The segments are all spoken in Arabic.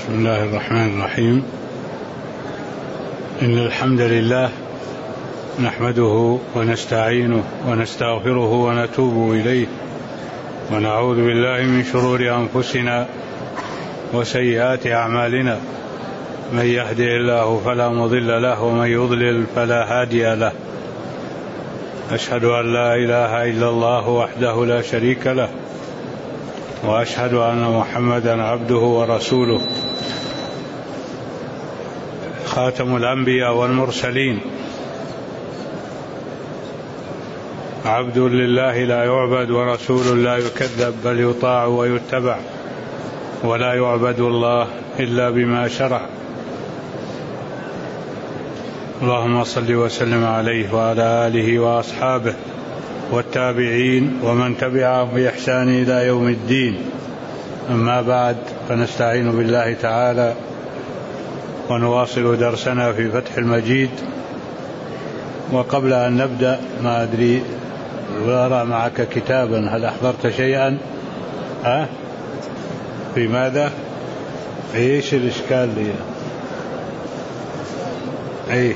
بسم الله الرحمن الرحيم. إن الحمد لله نحمده ونستعينه ونستغفره ونتوب إليه ونعوذ بالله من شرور أنفسنا وسيئات أعمالنا. من يهده الله فلا مضل له ومن يضلل فلا هادي له. أشهد أن لا إله إلا الله وحده لا شريك له وأشهد أن محمدا عبده ورسوله خاتم الأنبياء والمرسلين، عبد لله لا يعبد ورسول لا يكذب بل يطاع ويتبع، ولا يعبد الله إلا بما شرع. اللهم صل وسلم عليه وعلى آله وأصحابه والتابعين ومن تبعهم بإحسان إلى يوم الدين. أما بعد، فنستعين بالله تعالى ونواصل درسنا في فتح المجيد. وقبل أن نبدأ، ما أدري، أرى معك كتابا، هل أحضرت شيئا؟ في ماذا؟ إيش الإشكال لي؟ إيه،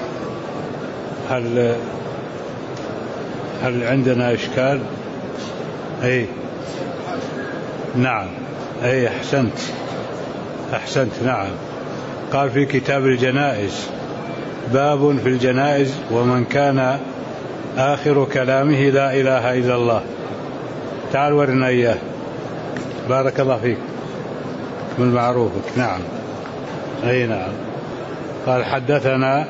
هل عندنا إشكال؟ أي نعم، أي أحسنت نعم. قال في كتاب الجنائز: باب في الجنائز ومن كان آخر كلامه لا إله إلا الله. تعال ورنا إياه، بارك الله فيك، من معروفك. نعم، أي نعم. قال حدثنا،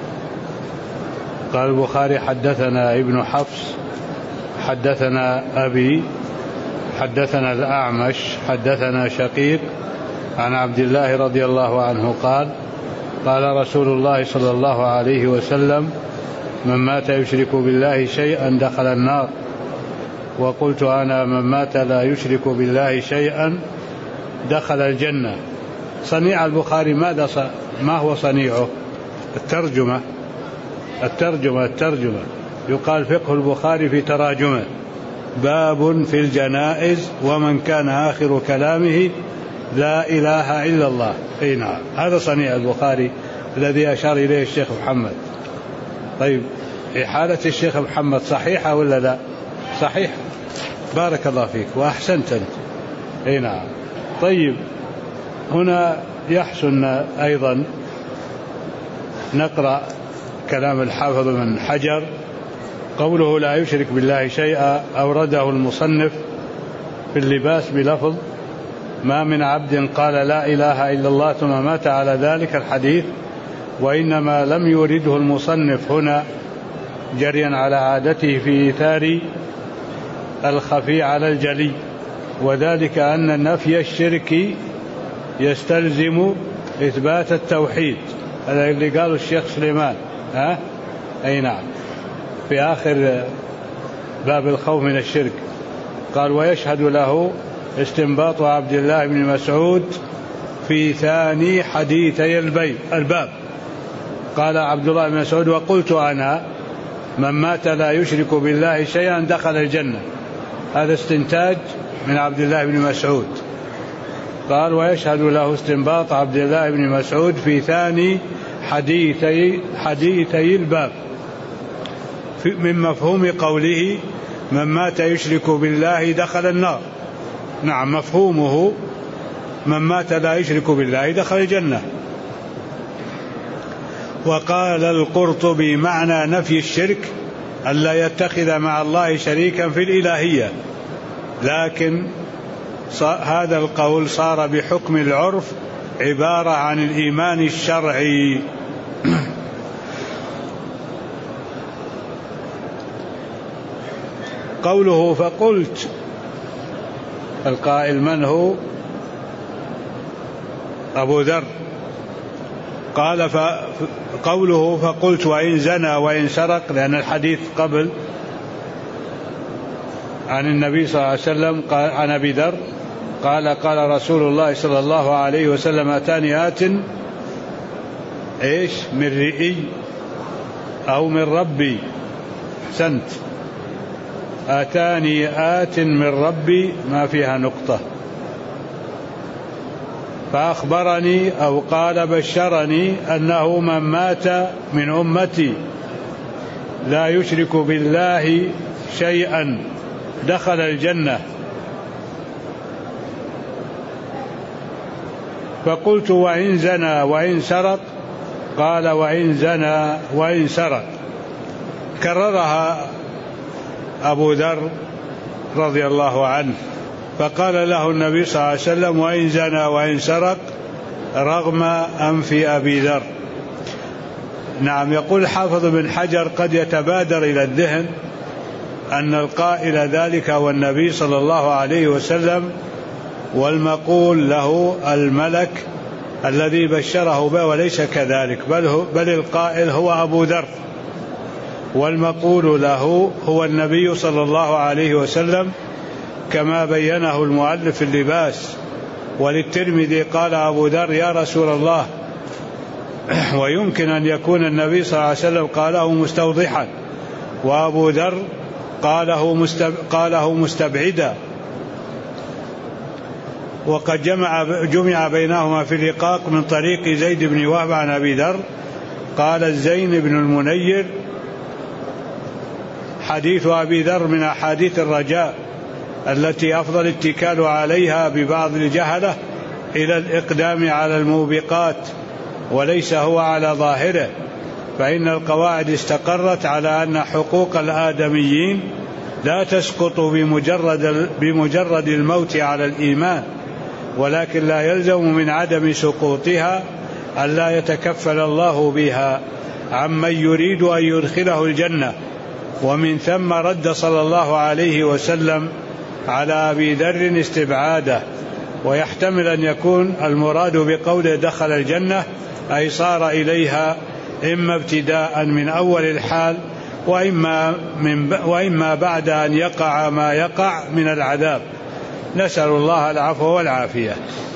قال البخاري: حدثنا ابن حفص حدثنا أبي حدثنا الأعمش حدثنا شقيق عن عبد الله رضي الله عنه قال: قال رسول الله صلى الله عليه وسلم: من مات يشرك بالله شيئا دخل النار. وقلت أنا: من مات لا يشرك بالله شيئا دخل الجنة. صنيع البخاري ما هو صنيعه؟ الترجمة. يقال فقه البخاري في تراجمه: باب في الجنائز ومن كان آخر كلامه لا إله إلا الله. أي نعم، هذا صنيع البخاري الذي أشار إليه الشيخ محمد. طيب، حالة الشيخ محمد صحيحة ولا لا؟ صحيح، بارك الله فيك وأحسنت أنت. أي نعم. طيب، هنا يحسن أيضا نقرأ كلام الحافظ بن حجر. قوله لا يشرك بالله شيئا أورده المصنف في اللباس بلفظ: ما من عبد قال لا إله إلا الله ثم مات على ذلك الحديث. وإنما لم يورده المصنف هنا جريا على عادته في إيثار الخفي على الجلي، وذلك أن نفي الشرك يستلزم إثبات التوحيد. هذا اللي قاله الشيخ سليمان. أي نعم، في آخر باب الخوف من الشرك قال: ويشهد له استنباط عبد الله بن مسعود في ثاني حديثي الباب. قال عبد الله بن مسعود: وقلت أنا: من مات لا يشرك بالله شيئا دخل الجنة. هذا استنتاج من عبد الله بن مسعود. قال: ويشهد له استنباط عبد الله بن مسعود في ثاني حديثي الباب من مفهوم قوله: من مات يشرك بالله دخل النار. نعم، مفهومه: من مات لا يشرك بالله دخل الجنة. وقال القرطبي: معنى نفي الشرك ألا يتخذ مع الله شريكا في الإلهية، لكن هذا القول صار بحكم العرف عبارة عن الإيمان الشرعي. قوله فقلت، القائل من هو؟ أبو ذر. قال قوله فقلت: وإن زنى وإن سرق، لأن الحديث قبل عن النبي صلى الله عليه وسلم قال عن أبي ذر قال: قال رسول الله صلى الله عليه وسلم: أتاني آت من رئي أو من ربي. أحسنت، آتاني آت من ربي، ما فيها نقطة. فأخبرني أو قال بشرني أنه من مات من أمتي لا يشرك بالله شيئا دخل الجنة. فقلت وإن زنى وإن سرق؟ قال وإن زنى وإن سرق. كررها أبو ذر رضي الله عنه، فقال له النبي صلى الله عليه وسلم وإن زنى وإن سرق رغم أنف أبي ذر. نعم. يقول حافظ بن حجر قد يتبادر إلى الذهن أن القائل ذلك هو النبي صلى الله عليه وسلم، والمقول له الملك الذي بشره به، وليس كذلك، بل القائل هو أبو ذر، والمقول له هو النبي صلى الله عليه وسلم كما بينه المؤلف في اللباس. وللترمذي قال أبو ذر يا رسول الله، ويمكن أن يكون النبي صلى الله عليه وسلم قاله مستوضحا، وأبو ذر قاله مستبعدا. وقد جمع بينهما في الرقاق من طريق زيد بن وهب عن أبي ذر قال الزين بن المنير حديث أبي ذر من أحاديث الرجاء التي أفضل الاتكال عليها ببعض الجهلة إلى الإقدام على الموبقات، وليس هو على ظاهره، فإن القواعد استقرت على أن حقوق الآدميين لا تسقط بمجرد الموت على الإيمان، ولكن لا يلزم من عدم سقوطها ألا يتكفل الله بها عمن يريد أن يدخله الجنة. ومن ثم رد صلى الله عليه وسلم على أبي ذر استبعاده. ويحتمل أن يكون المراد بقوله دخل الجنة أي صار إليها، إما ابتداء من أول الحال وإما بعد أن يقع ما يقع من العذاب. نسأل الله العفو والعافية.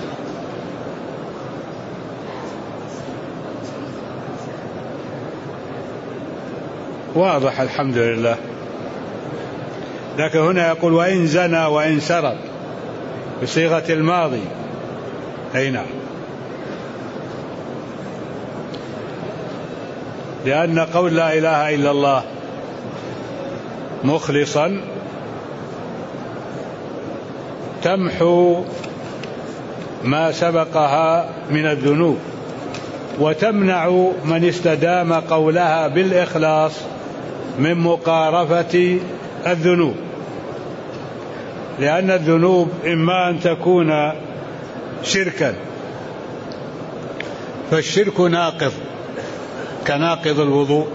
واضح الحمد لله. لكن هنا يقول وإن زنى وإن سرق بصيغة الماضي. أي نعم، لأن قول لا إله إلا الله مخلصا تمحو ما سبقها من الذنوب، وتمنع من استدام قولها بالإخلاص من مقارفة الذنوب، لأن الذنوب إما أن تكون شركا، فالشرك ناقض كناقض الوضوء،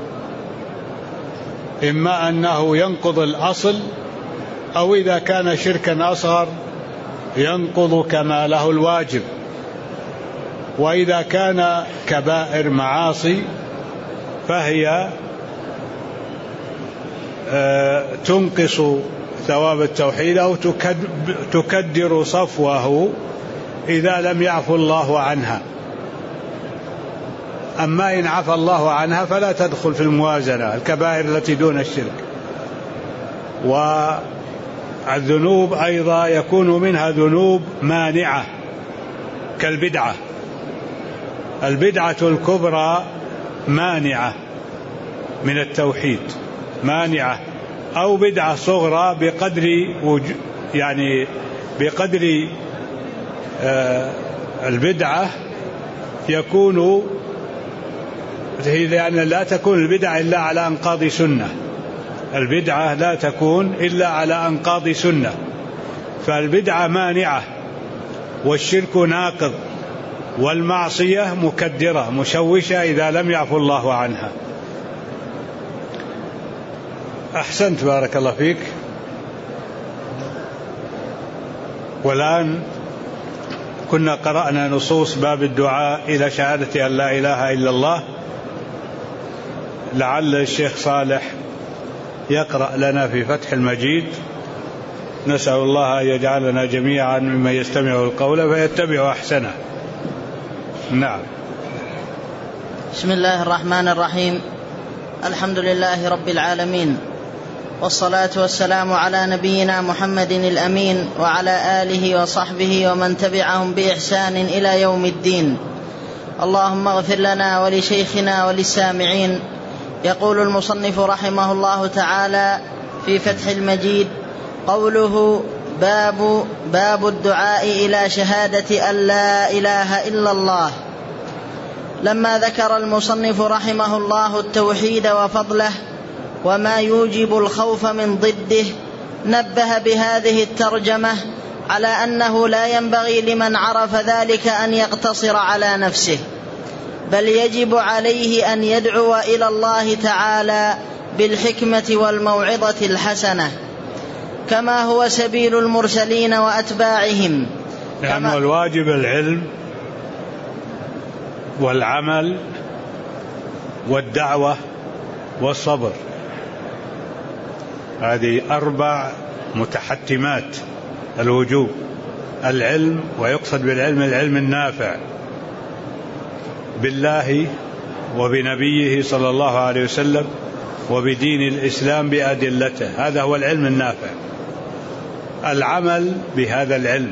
إما أنه ينقض الأصل، أو إذا كان شركا أصغر ينقض كماله الواجب. وإذا كان كبائر معاصي فهي تنقص ثواب التوحيد أو تكدر صفوه إذا لم يعفو الله عنها. أما إن عفى الله عنها فلا تدخل في الموازنة، الكبائر التي دون الشرك. والذنوب أيضا يكون منها ذنوب مانعة كالبدعة، البدعة الكبرى مانعة من التوحيد، مانعة، أو بدعة صغرى بقدر البدعة يكون، لأن لا تكون البدعة إلا على أنقاض سنة، البدعة لا تكون إلا على أنقاض سنة، فالبدعة مانعة والشرك ناقض والمعصية مكدرة مشوشة إذا لم يعفو الله عنها. أحسنت بارك الله فيك. والآن كنا قرأنا نصوص باب الدعاء إلى شهادة أن لا إله إلا الله، لعل الشيخ صالح يقرأ لنا في فتح المجيد. نسأل الله أن يجعلنا جميعا ممن يستمع القول فيتبع أحسنه. نعم. بسم الله الرحمن الرحيم. الحمد لله رب العالمين، والصلاة والسلام على نبينا محمد الأمين وعلى آله وصحبه ومن تبعهم بإحسان إلى يوم الدين. اللهم اغفر لنا ولشيخنا وللسامعين. يقول المصنف رحمه الله تعالى في فتح المجيد: قوله باب الدعاء إلى شهادة أن لا إله إلا الله. لما ذكر المصنف رحمه الله التوحيد وفضله وما يوجب الخوف من ضده، نبه بهذه الترجمة على أنه لا ينبغي لمن عرف ذلك أن يقتصر على نفسه، بل يجب عليه أن يدعو إلى الله تعالى بالحكمة والموعظة الحسنة، كما هو سبيل المرسلين وأتباعهم. يعني الواجب العلم والعمل والدعوة والصبر، هذه 4 متحتمات الوجوب. العلم، ويقصد بالعلم العلم النافع بالله وبنبيه صلى الله عليه وسلم وبدين الإسلام بأدلته، هذا هو العلم النافع. العمل بهذا العلم،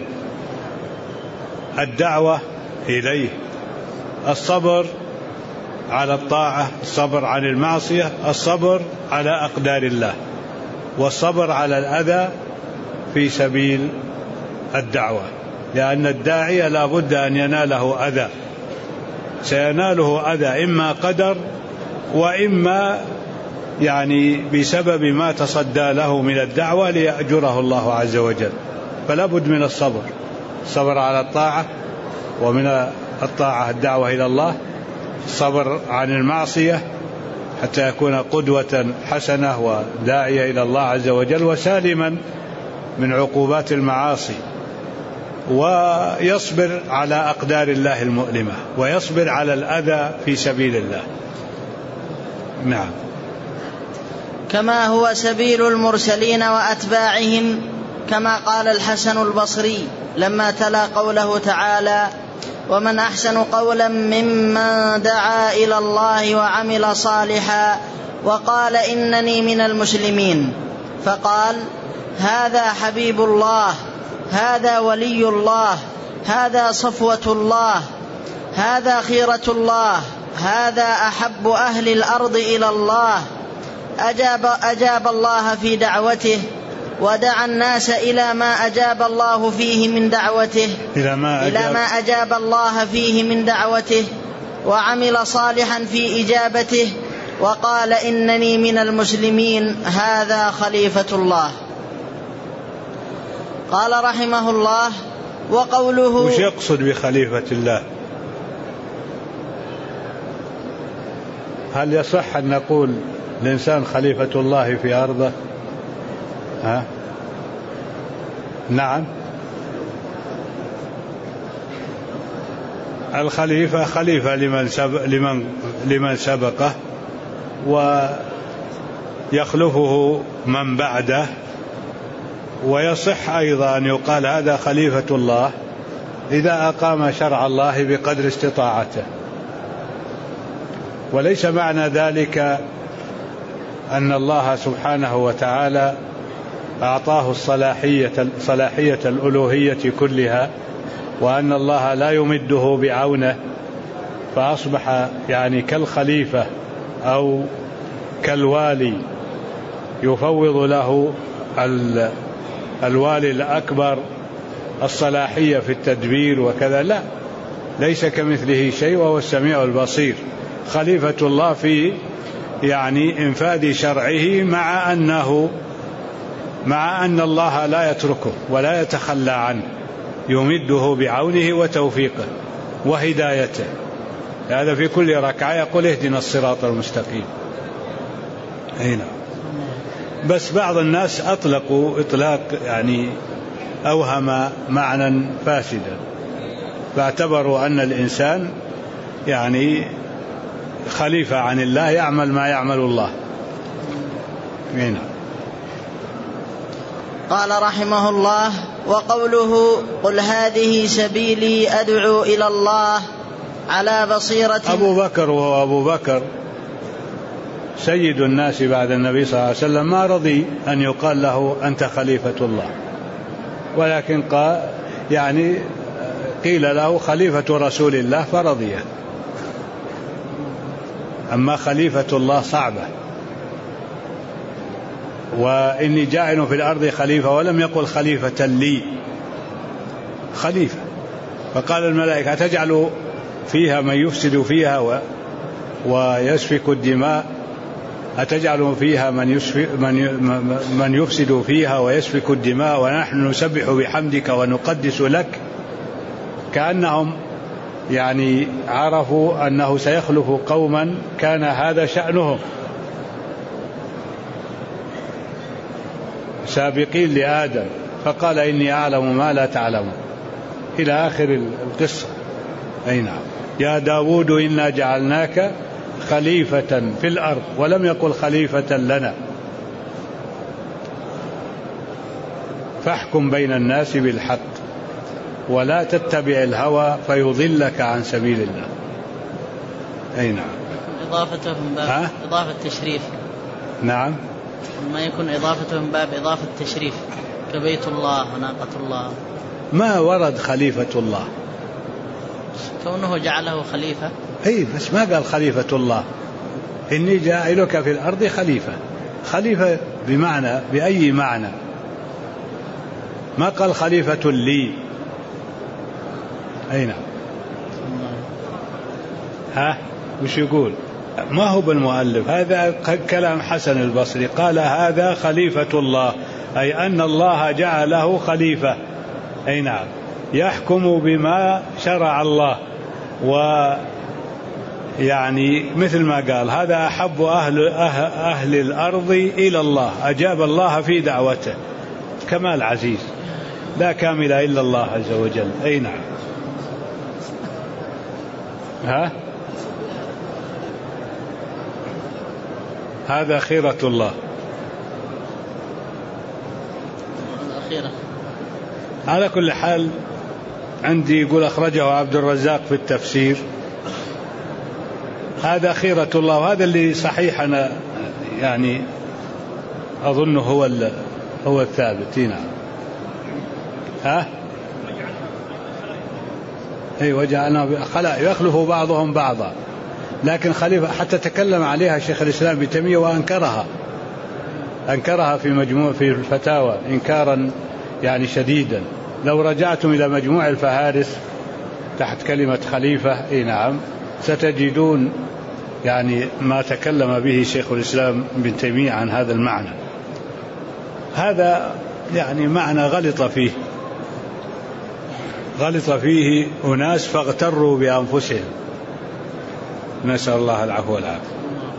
الدعوة إليه، الصبر على الطاعة، الصبر عن المعصية، الصبر على أقدار الله، والصبر على الأذى في سبيل الدعوة، لأن الداعية لا بد أن يناله أذى، سيناله أذى إما قدر وإما يعني بسبب ما تصدى له من الدعوة ليأجره الله عز وجل. فلا بد من الصبر على الطاعة، ومن الطاعة الدعوة إلى الله، الصبر عن المعصية حتى يكون قدوة حسنة وداعية إلى الله عز وجل وسالما من عقوبات المعاصي، ويصبر على أقدار الله المؤلمة، ويصبر على الأذى في سبيل الله. نعم. كما هو سبيل المرسلين وأتباعهم، كما قال الحسن البصري لما تلا قوله تعالى: ومن أحسن قولا ممن دعا إلى الله وعمل صالحا وقال إنني من المسلمين، فقال: هذا حبيب الله، هذا ولي الله، هذا صفوة الله، هذا خيرة الله، هذا أحب أهل الأرض إلى الله. أجاب الله في دعوته، ودعا الناس إلى ما أجاب الله فيه من دعوته، إلى ما أجاب الله فيه من دعوته، وعمل صالحا في إجابته، وقال إنني من المسلمين، هذا خليفة الله. قال رحمه الله: وقوله، وش يقصد بخليفة الله؟ هل يصح أن نقول الإنسان خليفة الله في أرضه؟ نعم، الخليفة خليفة لمن سبقه، ويخلفه من بعده، ويصح أيضا أن يقال هذا خليفة الله إذا أقام شرع الله بقدر استطاعته. وليس معنى ذلك أن الله سبحانه وتعالى أعطاه صلاحية الألوهية كلها، وأن الله لا يمده بعونه، فأصبح يعني كالخليفة أو كالوالي يفوض له الوالي الأكبر الصلاحية في التدبير وكذا. لا، ليس كمثله شيء وهو السميع البصير. خليفة الله في يعني إنفاذ شرعه، مع أن الله لا يتركه ولا يتخلى عنه، يمده بعونه وتوفيقه وهدايته. هذا في كل ركعة يقول: اهدنا الصراط المستقيم. هنا بس بعض الناس أطلقوا إطلاق يعني أوهم معنى فاسدا، فاعتبروا أن الإنسان يعني خليفة عن الله، يعمل ما يعمل الله. هنا قال رحمه الله: وقوله: قل هذه سبيلي أدعو إلى الله على بصيرة. أبو بكر وهو أبو بكر سيد الناس بعد النبي صلى الله عليه وسلم ما رضي أن يقال له أنت خليفة الله، ولكن قيل له خليفة رسول الله فرضي. أما خليفة الله صعبة. وإني جاعل في الأرض خليفة، ولم يقل خليفة لي، خليفة. فقال الملائكة أتجعل فيها من يفسد فيها ويسفك الدماء، أتجعل فيها من يفسد فيها ويسفك الدماء ونحن نسبح بحمدك ونقدس لك. كأنهم عرفوا أنه سيخلف قوما كان هذا شأنهم، سابقين لآدم، فقال إني أعلم ما لا تعلمون إلى آخر القصة. أي نعم. يا داود إنا جعلناك خليفة في الأرض، ولم يقل خليفة لنا. فاحكم بين الناس بالحق ولا تتبع الهوى فيضلك عن سبيل الله. أي نعم. إضافته من باب إضافة التشريف. نعم. ما يكون إضافته من باب إضافة التشريف كبيت الله وناقة الله. ما ورد خليفة الله، كونه جعله خليفة. أي بس ما قال خليفة الله. إني جاعلك في الأرض خليفة. خليفة بمعنى، بأي معنى؟ ما قال خليفة لي. أي نعم. وش يقول؟ ما هو بالمؤلف، هذا كلام حسن البصري، قال هذا خليفة الله، أي أن الله جعله خليفة. أي نعم. يحكم بما شرع الله، مثل ما قال هذا أحب أهل الأرض إلى الله، أجاب الله في دعوته. كمال عزيز لا كامل إلا الله عز وجل. أي نعم. هذا خيرة الله. على كل حال عندي يقول أخرجه عبد الرزاق في التفسير، هذا خيرة الله، وهذا اللي صحيح أنا أظنه هو الثابت. نعم. أي وجعلنا يخلف بعضهم بعضا، لكن خليفة حتى تكلم عليها شيخ الإسلام ابن تيمية وأنكرها في الفتاوى إنكارا شديدا. لو رجعتم إلى مجموع الفهارس تحت كلمة خليفة نعم ستجدون ما تكلم به شيخ الإسلام ابن تيمية عن هذا المعنى. هذا معنى غلط فيه أناس فاغتروا بأنفسهم، نسأل الله العفو والعافية.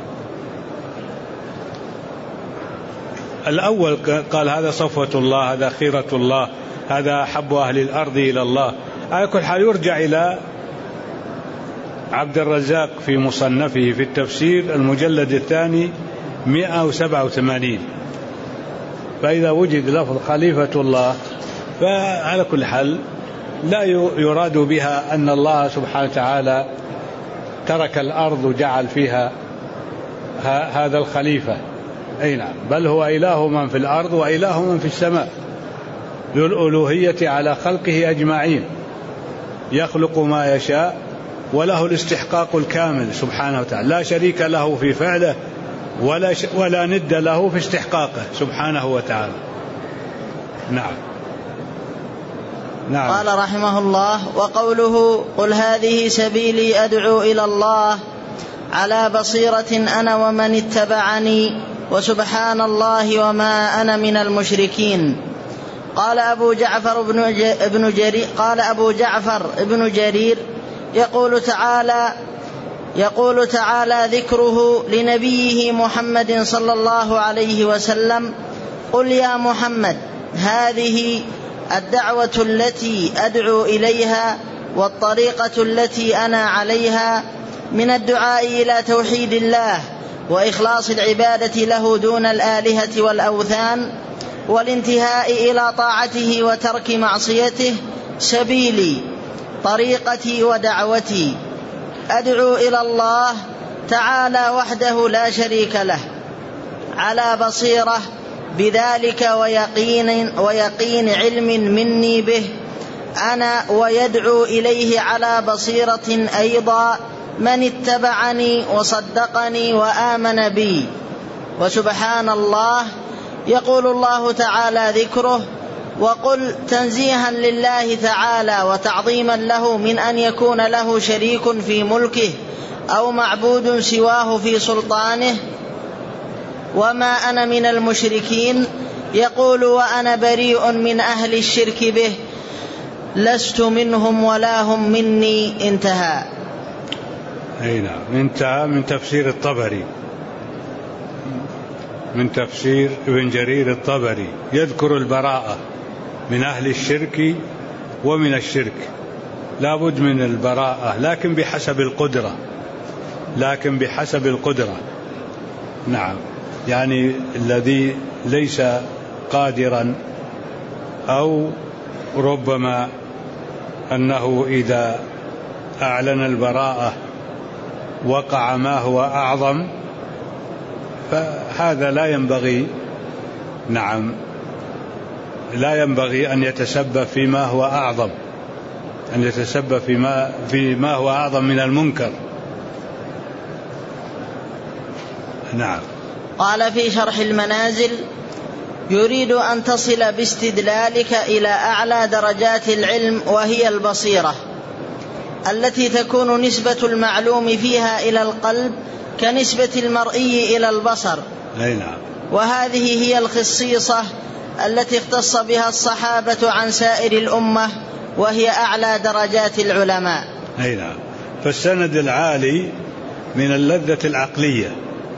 الأول قال هذا صفوة الله، هذا خيرة الله، هذا أحب أهل الأرض إلى الله. على كل حال يرجع إلى عبد الرزاق في مصنفه في التفسير المجلد الثاني 187، فإذا وجد لفظ خليفة الله فعلى كل حال لا يراد بها أن الله سبحانه وتعالى ترك الأرض وجعل فيها هذا الخليفة. أي نعم. بل هو إله من في الأرض وإله من في السماء، ذو الألوهية على خلقه أجمعين، يخلق ما يشاء وله الاستحقاق الكامل سبحانه وتعالى، لا شريك له في فعله ولا ند له في استحقاقه سبحانه وتعالى. نعم. نعم. قال رحمه الله: وقوله قل هذه سبيلي أدعو إلى الله على بصيرة أنا ومن اتبعني وسبحان الله وما أنا من المشركين. قال أبو جعفر ابن جرير يقول تعالى ذكره لنبيه محمد صلى الله عليه وسلم: قل يا محمد هذه الدعوة التي أدعو إليها والطريقة التي أنا عليها من الدعاء إلى توحيد الله وإخلاص العبادة له دون الآلهة والأوثان والانتهاء إلى طاعته وترك معصيته سبيلي طريقتي ودعوتي. أدعو إلى الله تعالى وحده لا شريك له على بصيرة بذلك ويقين علم مني به أنا ويدعو إليه على بصيرة أيضا من اتبعني وصدقني وآمن بي. وسبحان الله يقول الله تعالى ذكره وقل تنزيها لله تعالى وتعظيما له من أن يكون له شريك في ملكه أو معبود سواه في سلطانه. وما أنا من المشركين يقول وأنا بريء من أهل الشرك به لست منهم ولا هم مني. انتهى. انتهى من تفسير الطبري، من تفسير ابن جرير الطبري، يذكر البراءة من أهل الشرك ومن الشرك، لا بد من البراءة لكن بحسب القدرة. نعم، يعني الذي ليس قادرا أو ربما أنه إذا أعلن البراءة وقع ما هو أعظم، فهذا لا ينبغي، نعم، لا ينبغي أن يتسبب فيما هو أعظم، أن يتسبب فيما هو أعظم من المنكر. نعم. قال في شرح المنازل يريد أن تصل باستدلالك إلى أعلى درجات العلم وهي البصيرة التي تكون نسبة المعلوم فيها إلى القلب كنسبة المرئي إلى البصر. نعم. وهذه هي الخصيصة التي اختص بها الصحابة عن سائر الأمة وهي أعلى درجات العلماء. نعم. فالسند العالي من اللذة العقلية.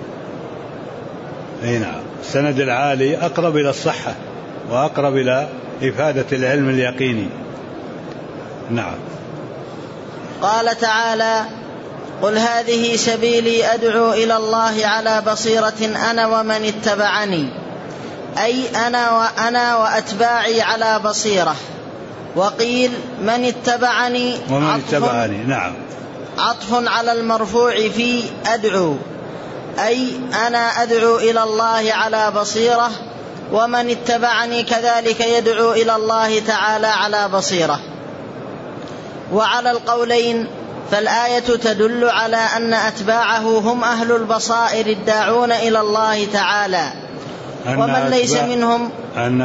نعم. السند العالي أقرب إلى الصحة وأقرب إلى إفادة العلم اليقيني. نعم. قال تعالى قل هذه سبيلي أدعو إلى الله على بصيرة أنا ومن اتبعني، أي أنا وأتباعي على بصيرة. وقيل من اتبعني ومن اتبعني، نعم، عطف على المرفوع في أدعو، أي أنا أدعو إلى الله على بصيرة، ومن اتبعني كذلك يدعو إلى الله تعالى على بصيرة. وعلى القولين فالآية تدل على أن أتباعه هم أهل البصائر الداعون إلى الله تعالى، ومن ليس منهم أن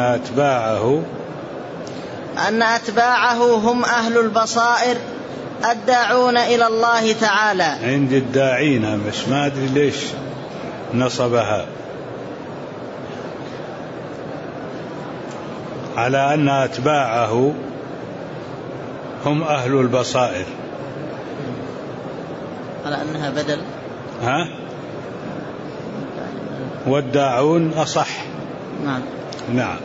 أتباعه هم أهل البصائر الداعون إلى الله تعالى. عند الداعين، مش ما أدري ليش نصبها على أن أتباعه هم أهل البصائر، على أنها بدل. والداعون أصح. نعم. نعم.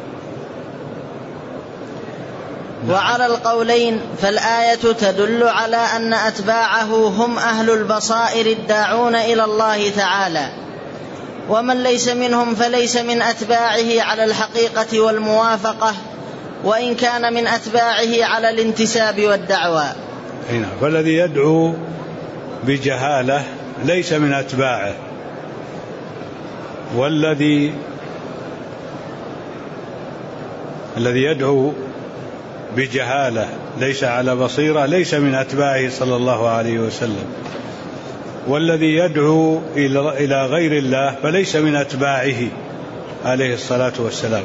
وعلى القولين فالآية تدل على أن أتباعه هم أهل البصائر الداعون إلى الله تعالى، ومن ليس منهم فليس من أتباعه على الحقيقة والموافقة، وإن كان من أتباعه على الانتساب والدعوة. فالذي يدعو بجهالة ليس من أتباعه، والذي يدعو بجهالة ليس على بصيرة ليس من أتباعه صلى الله عليه وسلم، والذي يدعو إلى غير الله فليس من أتباعه عليه الصلاة والسلام.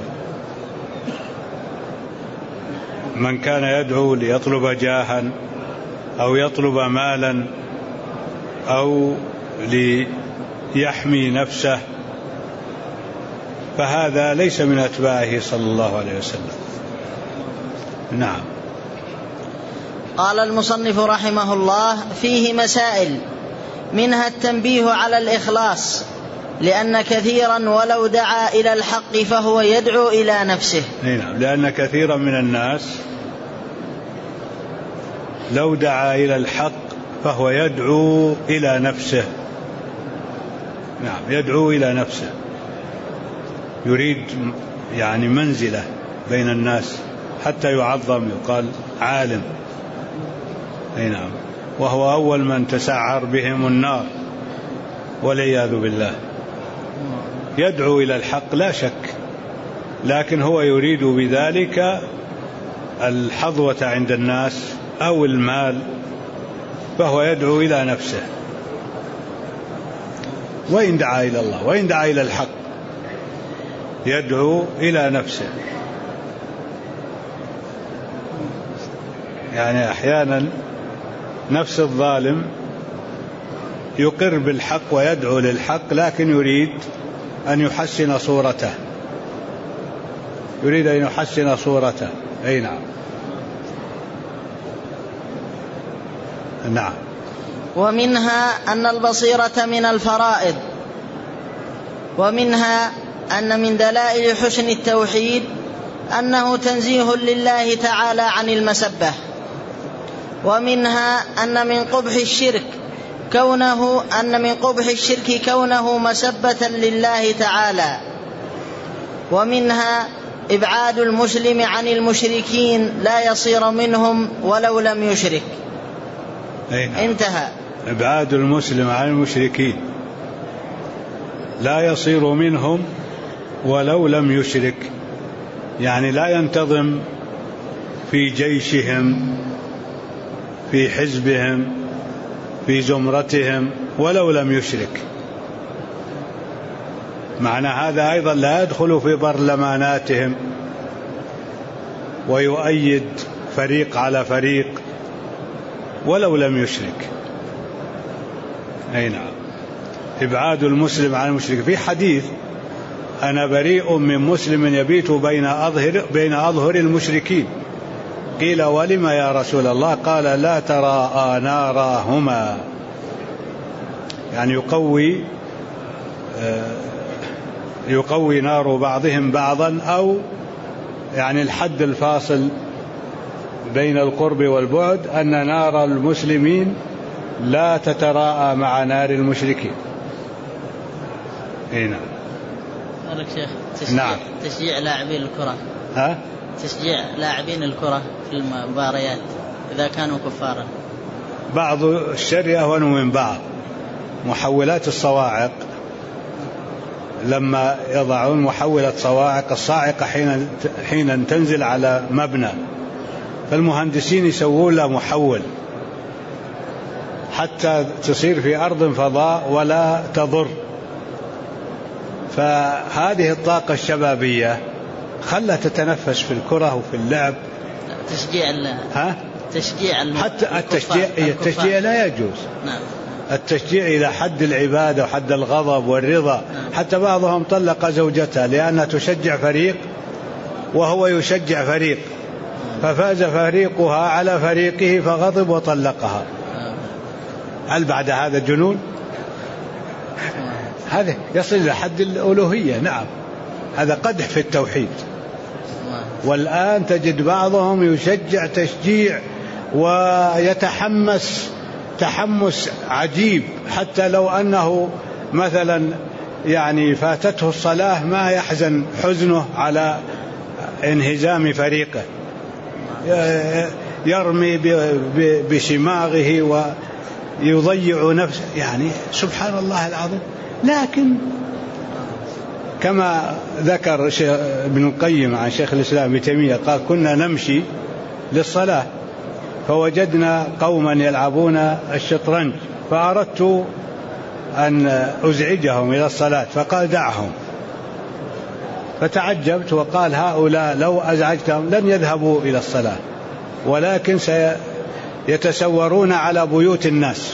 من كان يدعو ليطلب جاها أو يطلب مالا أو ليحمي نفسه فهذا ليس من أتباعه صلى الله عليه وسلم. نعم. قال المصنف رحمه الله فيه مسائل، منها التنبيه على الإخلاص، لأن كثيرا ولو دعا إلى الحق فهو يدعو إلى نفسه. نعم، لأن كثيرا من الناس لو دعا إلى الحق فهو يدعو إلى نفسه. نعم، يدعو إلى نفسه، يريد يعني منزلة بين الناس حتى يعظم، يقال عالم. نعم. وهو أول من تسعر بهم النار والعياذ بالله. يدعو إلى الحق لا شك، لكن هو يريد بذلك الحظوة عند الناس أو المال، فهو يدعو إلى نفسه. وإن دعا إلى الله وإن دعا إلى الحق يدعو إلى نفسه. يعني أحيانا نفس الظالم يقر بالحق ويدعو للحق، لكن يريد أن يحسن صورته، يريد أن يحسن صورته. أي نعم. نعم. ومنها أن البصيرة من الفرائض، ومنها أن من دلائل حسن التوحيد أنه تنزيه لله تعالى عن المسبة. ومنها أن من قبح الشرك كونه مسبة لله تعالى. ومنها إبعاد المسلم عن المشركين لا يصير منهم ولو لم يشرك. انتهى. إبعاد المسلم عن المشركين لا يصير منهم ولو لم يشرك، يعني لا ينتظم في جيشهم، في حزبهم، في زمرتهم ولو لم يشرك. معنى هذا أيضا لا يدخل في برلماناتهم ويؤيد فريق على فريق ولو لم يشرك. أي نعم. إبعاد المسلم عن المشرك. في حديث: أنا بريء من مسلم يبيت بين أظهر المشركين. قيل: ولم يا رسول الله؟ قال: لا تراءى ناراهما، يعني يقوي نار بعضهم بعضا، أو يعني الحد الفاصل بين القرب والبعد أن نار المسلمين لا تتراءى مع نار المشركين. نعم. شيخ نعم. تشجيع لاعبين الكرة. تشجيع لاعبين الكرة في المباريات إذا كانوا كفارا. بعض الشر أهون من بعض. محولات الصواعق، لما يضعون محولة صواعق، الصاعقة حين تنزل على مبنى، فالمهندسين يسوون له محول حتى تصير في أرض فضاء ولا تضر. فهذه الطاقة الشبابية خلت تتنفس في الكرة وفي اللعب. تشجيع حتى التشجيع لا يجوز. نعم. التشجيع إلى حد العبادة وحد الغضب والرضا. حتى بعضهم طلق زوجته لأنها تشجع فريق وهو يشجع فريق، ففاز فريقها على فريقه فغضب وطلقها. هل بعد هذا جنون؟ هذا يصل إلى حد الألوهية. نعم، هذا قدح في التوحيد. والآن تجد بعضهم يشجع تشجيع ويتحمس تحمس عجيب، حتى لو أنه مثلا يعني فاتته الصلاة ما يحزن حزنه على انهزام فريقه، يرمي بشماغه ويضيع نفسه. يعني سبحان الله العظيم. لكن كما ذكر ابن القيم عن شيخ الإسلام ابن تيمية قال: كنا نمشي للصلاة فوجدنا قوما يلعبون الشطرنج، فأردت أن أزعجهم إلى الصلاة، فقال: دعهم. فتعجبت وقال: هؤلاء لو أزعجتهم لن يذهبوا إلى الصلاة، ولكن سيتسورون على بيوت الناس.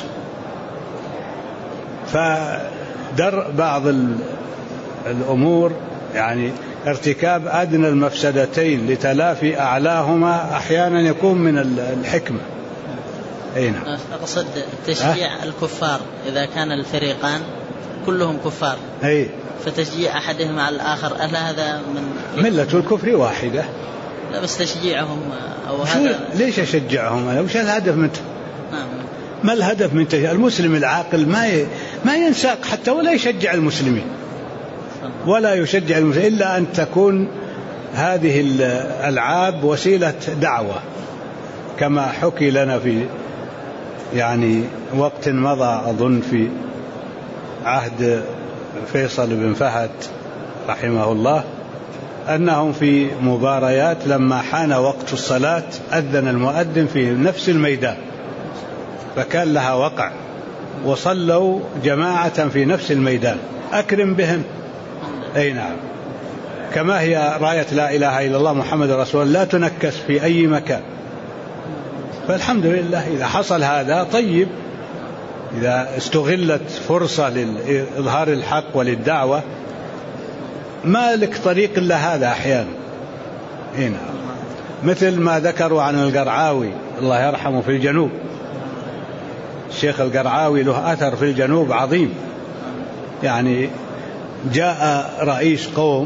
فدر بعض الأمور، يعني ارتكاب أدنى المفسدتين لتلافي أعلاهما أحيانا يكون من الحكمة. نعم. أقصد تشجيع الكفار إذا كان الفريقان كلهم كفار، فتشجيع أحدهم على الآخر، هذا من ملة الكفر واحدة. لا، بس تشجيعهم أو هذا ليش أشجعهم أنا؟ وش الهدف من ما الهدف من تشجيع؟ المسلم العاقل ما ينساق حتى ولا يشجع المسلمين ولا يشجع المسلمين، إلا أن تكون هذه الألعاب وسيلة دعوة، كما حكي لنا في يعني وقت مضى أظن في عهد فيصل بن فهد رحمه الله أنهم في مباريات لما حان وقت الصلاة أذن المؤذن في نفس الميدان، فكان لها وقع، وصلوا جماعة في نفس الميدان، أكرم بهم. أي نعم، كما هي راية لا إله إلا الله محمد رسول الله لا تنكس في أي مكان. فالحمد لله إذا حصل هذا طيب، إذا استغلت فرصة لإظهار الحق وللدعوة ما لك طريق إلا هذا أحيانا. هنا مثل ما ذكروا عن القرعاوي الله يرحمه في الجنوب. الشيخ القرعاوي له أثر في الجنوب عظيم، يعني جاء رئيس قوم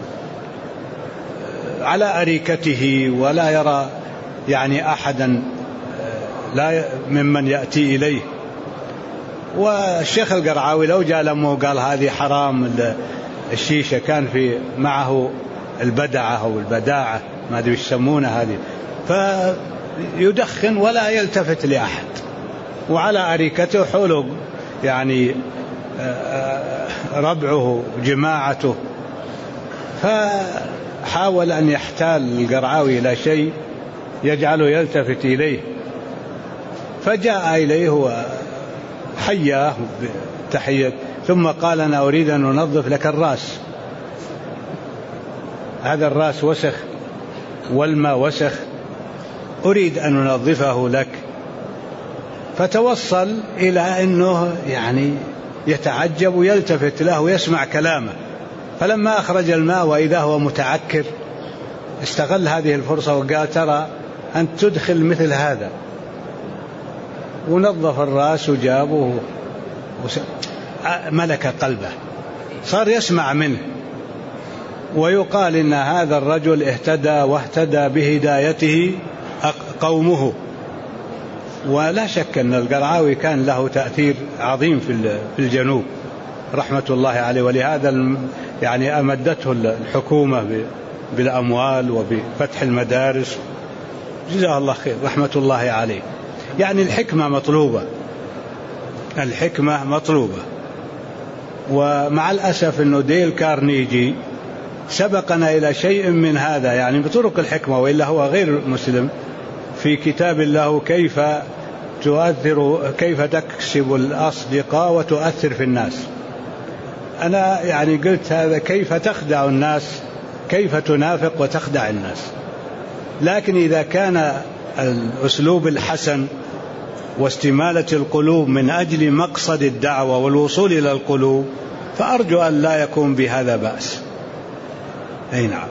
على أريكته ولا يرى يعني أحدا لا ممن يأتي إليه، والشيخ القرعاوي لو جاء لمه وقال هذه حرام الشيشة، كان في معه البدعة أو البداعة ما أدري يسمونها هذه، فيدخن ولا يلتفت لأحد، وعلى أريكته حوله يعني ربعه جماعته. فحاول أن يحتال القرعاوي إلى شيء يجعله يلتفت إليه، فجاء إليه وحياه بتحية، ثم قال أنا أريد أن أنظف لك الرأس، هذا الرأس وسخ والماء وسخ، أريد أن أنظفه لك. فتوصل إلى أنه يعني يتعجب ويلتفت له ويسمع كلامه، فلما أخرج الماء وإذا هو متعكر استغل هذه الفرصة وقال ترى أن تدخل مثل هذا، ونظف الرأس وجابه ملك قلبه، صار يسمع منه، ويقال إن هذا الرجل اهتدى واهتدى بهدايته قومه. ولا شك أن القرعاوي كان له تأثير عظيم في الجنوب رحمة الله عليه، ولهذا يعني أمدته الحكومة بالأموال وبفتح المدارس، جزاه الله خير رحمة الله عليه. يعني الحكمة مطلوبة، الحكمة مطلوبة. ومع الأسف أنه ديل كارنيجي سبقنا إلى شيء من هذا، يعني بطرق الحكمة، وإلا هو غير مسلم، في كتاب له كيف تكسب الأصدقاء وتؤثر في الناس. أنا يعني قلت هذا كيف تخدع الناس، كيف تنافق وتخدع الناس. لكن إذا كان الأسلوب الحسن واستمالة القلوب من أجل مقصد الدعوة والوصول إلى القلوب، فأرجو أن لا يكون بهذا بأس. أي نعم.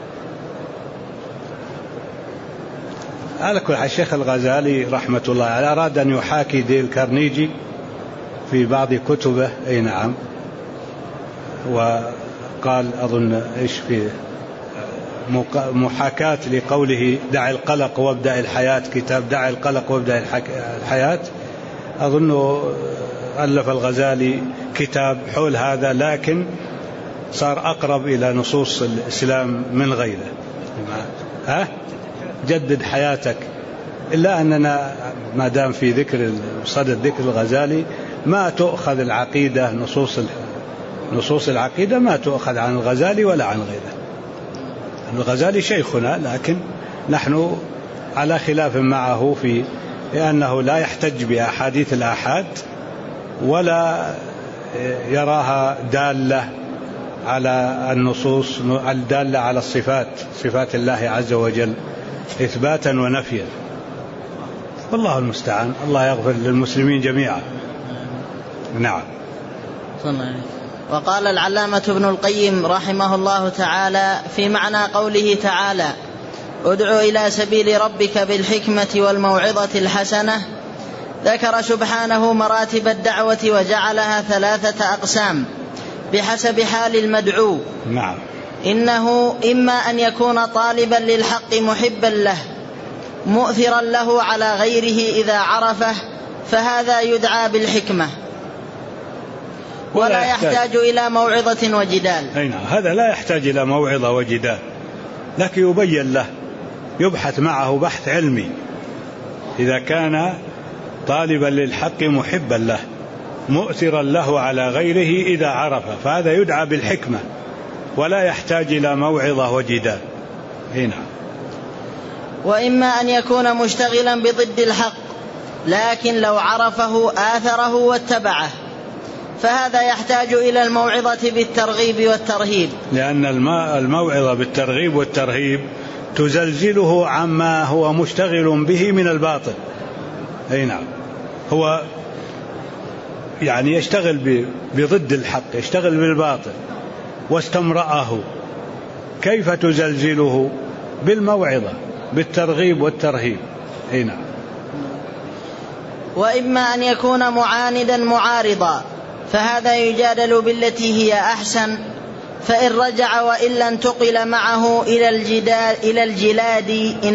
على كل حال الشيخ الغزالي رحمة الله عليه أراد أن يحاكي ديل كارنيجي في بعض كتبه. أي نعم. وقال أظن إيش في محاكاة لقوله دع القلق وابدأ الحياة، كتاب دع القلق وابدأ الحياة، أظن ألف الغزالي كتاب حول هذا، لكن صار أقرب إلى نصوص الإسلام من غيره. جدد حياتك. إلا أننا ما دام في ذكر صدد ذكر الغزالي ما تؤخذ العقيدة، نصوص العقيدة ما تؤخذ عن الغزالي ولا عن غيره. الغزالي شيخنا، لكن نحن على خلاف معه في لأنه لا يحتج بأحاديث الآحاد ولا يراها دالة على النصوص الدالة على الصفات، صفات الله عز وجل إثباتا ونفيا. والله المستعان، الله يغفر للمسلمين جميعا. نعم. وقال العلامة ابن القيم رحمه الله تعالى في معنى قوله تعالى ادع إلى سبيل ربك بالحكمة والموعظة الحسنة، ذكر سبحانه مراتب الدعوة وجعلها 3 أقسام بحسب حال المدعو. نعم. إنه إما أن يكون طالبا للحق محبا له مؤثرا له على غيره إذا عرفه، فهذا يدعى بالحكمة ولا يحتاج إلى موعظة وجدال. هذا لا يحتاج إلى موعظة وجدال، لكن يبين له، يبحث معه بحث علمي إذا كان طالبا للحق محبا له. مؤثرا له على غيره إذا عرف، فهذا يدعى بالحكمة ولا يحتاج إلى موعظة وجدال. هنا. وإما أن يكون مشتغلا بضد الحق لكن لو عرفه آثره واتبعه، فهذا يحتاج إلى الموعظة بالترغيب والترهيب، لأن الموعظة بالترغيب والترهيب تزلزله عما هو مشتغل به من الباطل. أي نعم، هو يعني يشتغل بضد الحق، يشتغل بالباطل واستمرأه، كيف تزلزله؟ بالموعظة بالترغيب والترهيب. أي نعم. وإما أن يكون معاندا معارضا، فهذا يجادل بالتي هي أحسن، فإن رجع وإلا انتقل معه إلى الجلاد إن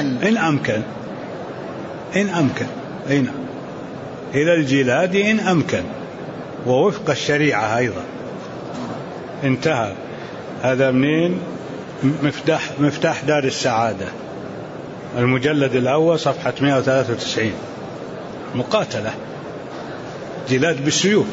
أمكن. أي نعم، إلى الجلاد إن أمكن، ووفق الشريعة أيضا. انتهى. هذا منين؟ مفتاح دار السعادة، المجلد الأول صفحة 193. مقاتلة، جلاد بالسيوف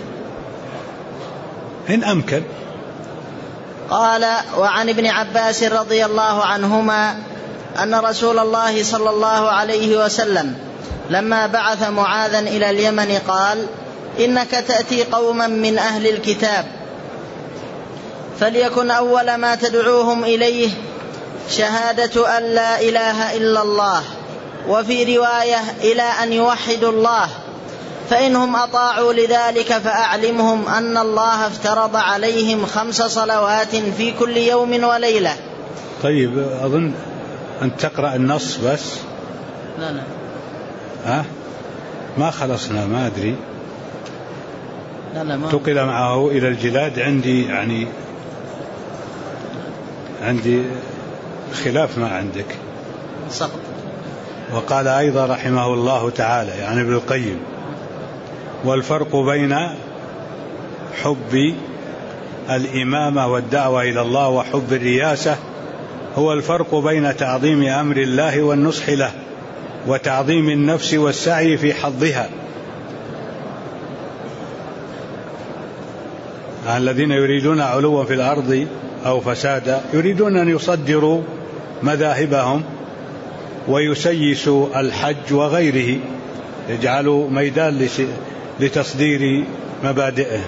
إن أمكن. قال: وعن ابن عباس رضي الله عنهما أن رسول الله صلى الله عليه وسلم لما بعث معاذا إلى اليمن قال: إنك تأتي قوما من أهل الكتاب، فليكن أول ما تدعوهم إليه شهادة أن لا إله إلا الله، وفي رواية إلى أن يوحدوا الله، فإنهم أطاعوا لذلك فأعلمهم أن الله افترض عليهم 5 صلوات في كل يوم وليلة. طيب، أظن أن تقرأ النص بس. لا ما خلصنا، ما أدري. انتقل معه إلى الجلاد، عندي خلاف ما عندك. سقط. وقال أيضا رحمه الله تعالى، يعني ابن القيم: والفرق بين حب الإمامة والدعوة إلى الله وحب الرياسة هو الفرق بين تعظيم أمر الله والنصح له، وتعظيم النفس والسعي في حظها. الذين يريدون علوا في الأرض أو فسادا يريدون أن يصدروا مذاهبهم ويسيسوا الحج وغيره، يجعلوا ميدان لتصدير مبادئهم.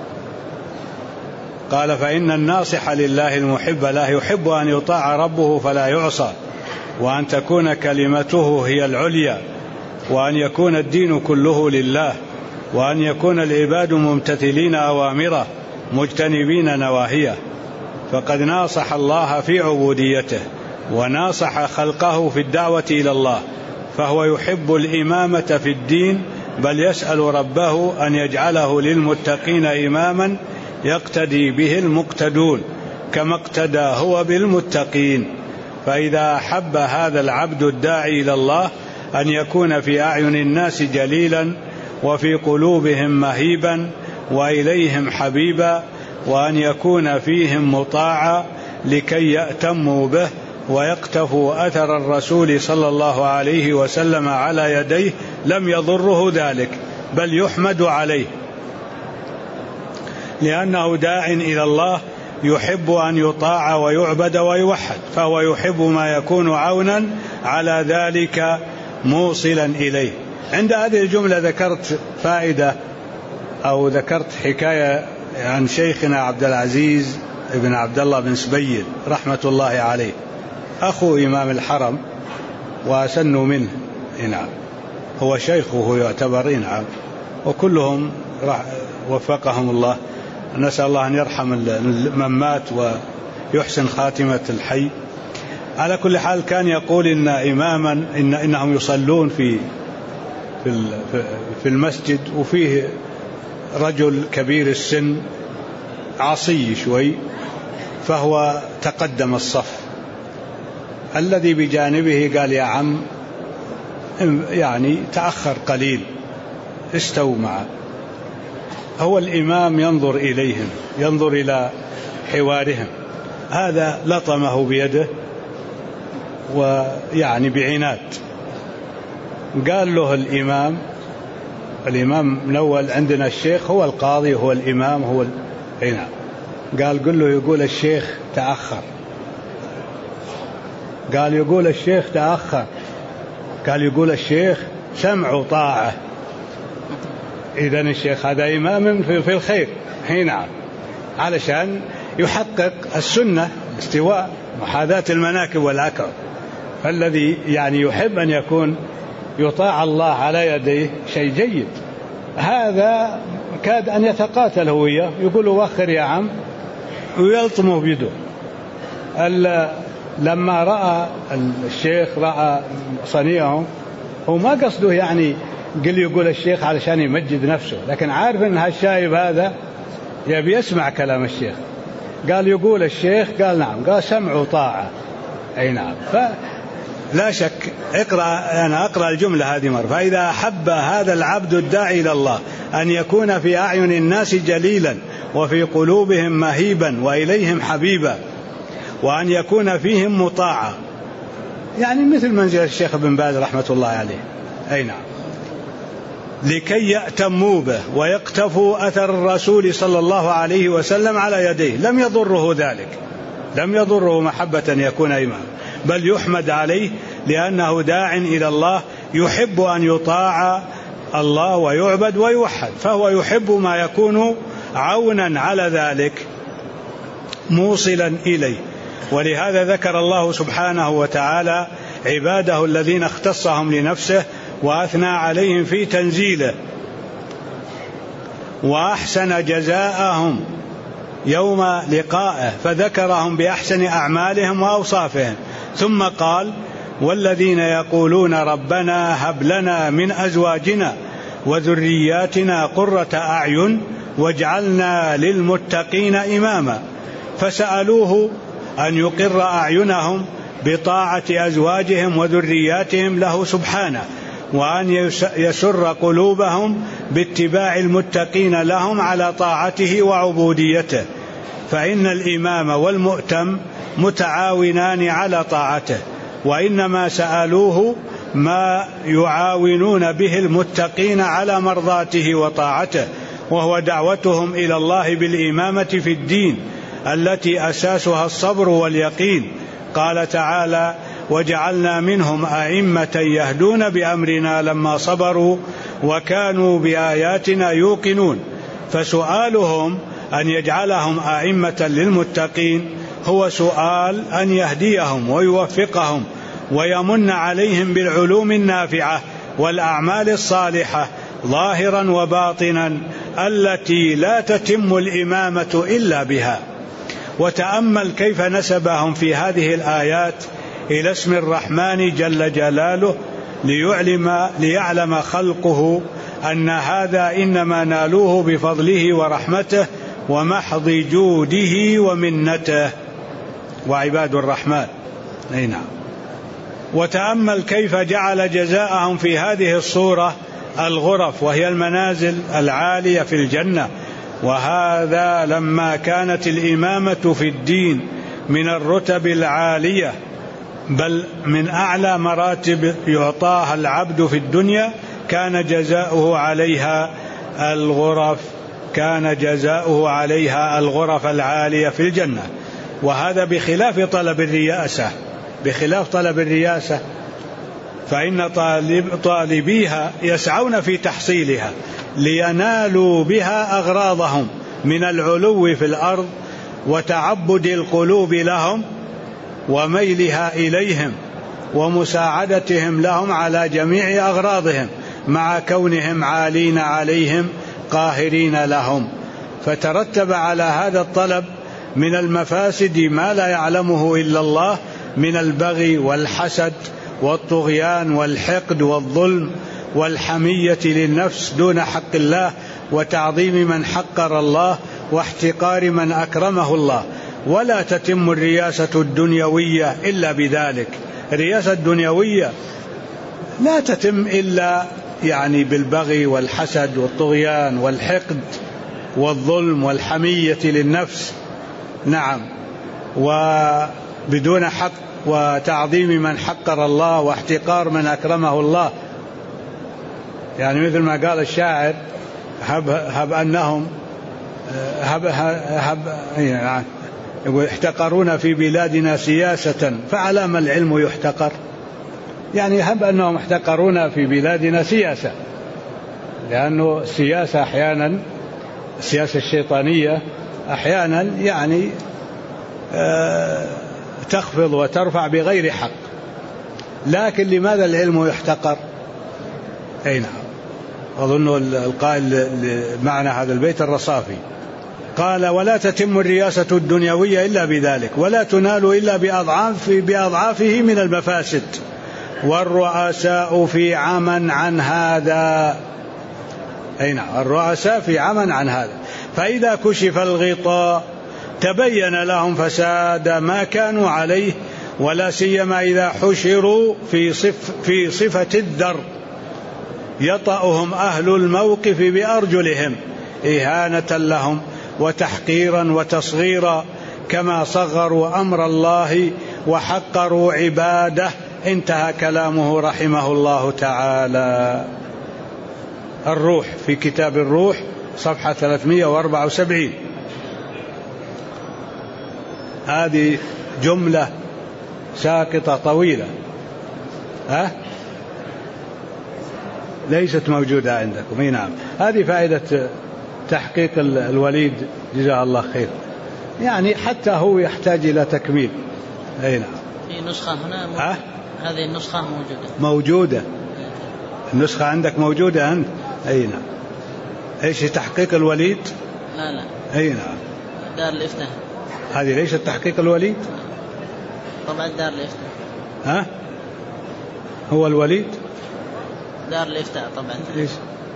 قال: فإن الناصح لله المحب لا يحب أن يطاع ربه فلا يعصى، وأن تكون كلمته هي العليا، وأن يكون الدين كله لله، وأن يكون العباد ممتثلين أوامره مجتنبين نواهيه. فقد ناصح الله في عبوديته، وناصح خلقه في الدعوة إلى الله، فهو يحب الإمامة في الدين، بل يسأل ربه أن يجعله للمتقين إماما يقتدي به المقتدون كما اقتدى هو بالمتقين. فإذا أحب هذا العبد الداعي إلى الله أن يكون في أعين الناس جليلا، وفي قلوبهم مهيبا، وإليهم حبيبا، وأن يكون فيهم مطاعا لكي يأتموا به ويقتفوا أثر الرسول صلى الله عليه وسلم على يديه، لم يضره ذلك بل يحمد عليه، لأنه داع إلى الله يحب أن يطاع ويعبد ويوحد، فهو يحب ما يكون عونا على ذلك موصلا إليه. عند هذه الجملة ذكرت فائدة أو ذكرت حكاية عن شيخنا عبد العزيز بن عبد الله بن سبيل رحمة الله عليه، أخو إمام الحرم وأسن منه. نعم، هو شيخه يعتبر. نعم، وكلهم وفقهم الله. نسأل الله أن يرحم من مات ويحسن خاتمة الحي. على كل حال، كان يقول إن إماما إنهم يصلون في المسجد، وفيه رجل كبير السن عصي شوي، فهو تقدم الصف. الذي بجانبه قال: يا عم، يعني تأخر قليل، استووا معه. هو الإمام ينظر إليهم، ينظر إلى حوارهم. هذا لطمه بيده ويعني بعناد. قال له الإمام: الإمام الأول عندنا الشيخ هو القاضي، هو الإمام، هو هنا. قال قل له يقول الشيخ تأخر، قال يقول الشيخ تأخر، قال يقول الشيخ سمع وطاعة. إذن الشيخ هذا إمام في الخير هنا، علشان يحقق السنة، استواء محاذاة المناكب والأكرم. فالذي يعني يحب أن يكون يطاع الله على يديه شيء جيد. هذا كاد أن يتقاتل هو وياه، يقول وخر يا عم، ويلطمه بيده. لما رأى الشيخ رأى صنيعهم، هو ما قصده يعني قل يقول الشيخ علشان يمجد نفسه، لكن عارف أن هالشايب هذا يبي يسمع كلام الشيخ. قال يقول الشيخ، قال نعم، قال سمع وطاعة. أي نعم. فلا شك أنا أقرأ الجملة هذه مرة. فإذا أحب هذا العبد الداعي إلى الله أن يكون في أعين الناس جليلا وفي قلوبهم مهيبا وإليهم حبيبا، وأن يكون فيهم مطاعا، يعني مثل منزل الشيخ ابن باز رحمة الله عليه. أي نعم. لكي يأتموا به ويقتفوا أثر الرسول صلى الله عليه وسلم على يديه. لم يضره ذلك، لم يضره محبة أن يكون إمام، بل يحمد عليه لأنه داع إلى الله، يحب أن يطاع الله ويعبد ويوحد، فهو يحب ما يكون عونا على ذلك موصلا إليه. ولهذا ذكر الله سبحانه وتعالى عباده الذين اختصهم لنفسه وأثنى عليهم في تنزيله، وأحسن جزاءهم يوم لقائه، فذكرهم بأحسن أعمالهم وأوصافهم، ثم قال والذين يقولون ربنا هب لنا من أزواجنا وذرياتنا قرة أعين واجعلنا للمتقين إماما، فسألوه أن يقر أعينهم بطاعة أزواجهم وذرياتهم له سبحانه، وأن يسر قلوبهم باتباع المتقين لهم على طاعته وعبوديته، فإن الإمام والمؤتم متعاونان على طاعته، وإنما سألوه ما يعاونون به المتقين على مرضاته وطاعته، وهو دعوتهم إلى الله بالإمامة في الدين التي أساسها الصبر واليقين. قال تعالى وجعلنا منهم أئمة يهدون بأمرنا لما صبروا وكانوا بآياتنا يوقنون. فسؤالهم أن يجعلهم أئمة للمتقين هو سؤال أن يهديهم ويوفقهم ويمن عليهم بالعلوم النافعة والأعمال الصالحة ظاهرا وباطنا التي لا تتم الإمامة إلا بها. وتأمل كيف نسبهم في هذه الآيات إلى اسم الرحمن جل جلاله ليعلم خلقه أن هذا إنما نالوه بفضله ورحمته ومحض جوده ومنته، وعباد الرحمن. أي نعم. وتأمل كيف جعل جزاءهم في هذه الصورة الغرف، وهي المنازل العالية في الجنة، وهذا لما كانت الإمامة في الدين من الرتب العالية، بل من أعلى مراتب يعطاها العبد في الدنيا، كان جزاؤه عليها الغرف العالية في الجنة. وهذا بخلاف طلب الرياسة، فإن طالبيها يسعون في تحصيلها لينالوا بها أغراضهم من العلو في الأرض وتعبد القلوب لهم وميلها إليهم ومساعدتهم لهم على جميع أغراضهم، مع كونهم عالين عليهم قاهرين لهم. فترتب على هذا الطلب من المفاسد ما لا يعلمه إلا الله، من البغي والحسد والطغيان والحقد والظلم والحمية للنفس دون حق الله، وتعظيم من حقر الله واحتقار من أكرمه الله. ولا تتم الرياسة الدنيوية إلا بذلك. الرياسة الدنيوية لا تتم إلا يعني بالبغي والحسد والطغيان والحقد والظلم والحمية للنفس، نعم، وبدون حق، وتعظيم من حقر الله واحتقار من أكرمه الله. يعني مثل ما قال الشاعر هب أنهم يعني يقول احتقرونا في بلادنا سياسة فعلى ما العلم يحتقر. يعني هب أنهم احتقرونا في بلادنا سياسة، لأنه السياسة أحيانا السياسة الشيطانية أحيانا يعني تخفض وترفع بغير حق، لكن لماذا العلم يحتقر؟ أي نعم. أظن القائل معنى هذا البيت الرصافي قال: ولا تتم الرياسة الدنيوية إلا بذلك، ولا تنال إلا بأضعافه من المفاسد، والرؤساء في عمى عن هذا. أي نعم، الرؤساء في عمى عن هذا، فإذا كشف الغطاء تبين لهم فساد ما كانوا عليه، ولا سيما إذا حشروا في صفة الذر يطأهم أهل الموقف بأرجلهم إهانة لهم وتحقيرا وتصغيرا، كما صغروا أمر الله وحقروا عباده. انتهى كلامه رحمه الله تعالى. الروح في كتاب الروح صفحة 374. هذه جملة ساقطة طويلة ليست موجودة عندكم. اي نعم، هذه فائدة تحقيق الوليد جزاه الله خير، يعني حتى هو يحتاج إلى تكميل. اي نعم. في نسخة هنا هذه النسخة موجودة. النسخة عندك موجودة أنت؟ أي نعم. إيش تحقيق الوليد؟ لا. أي نعم. دار الإفتاء. هذه ليست تحقيق الوليد؟ طبعا دار الإفتاء. هو الوليد؟ دار الإفتاء طبعا. إيش؟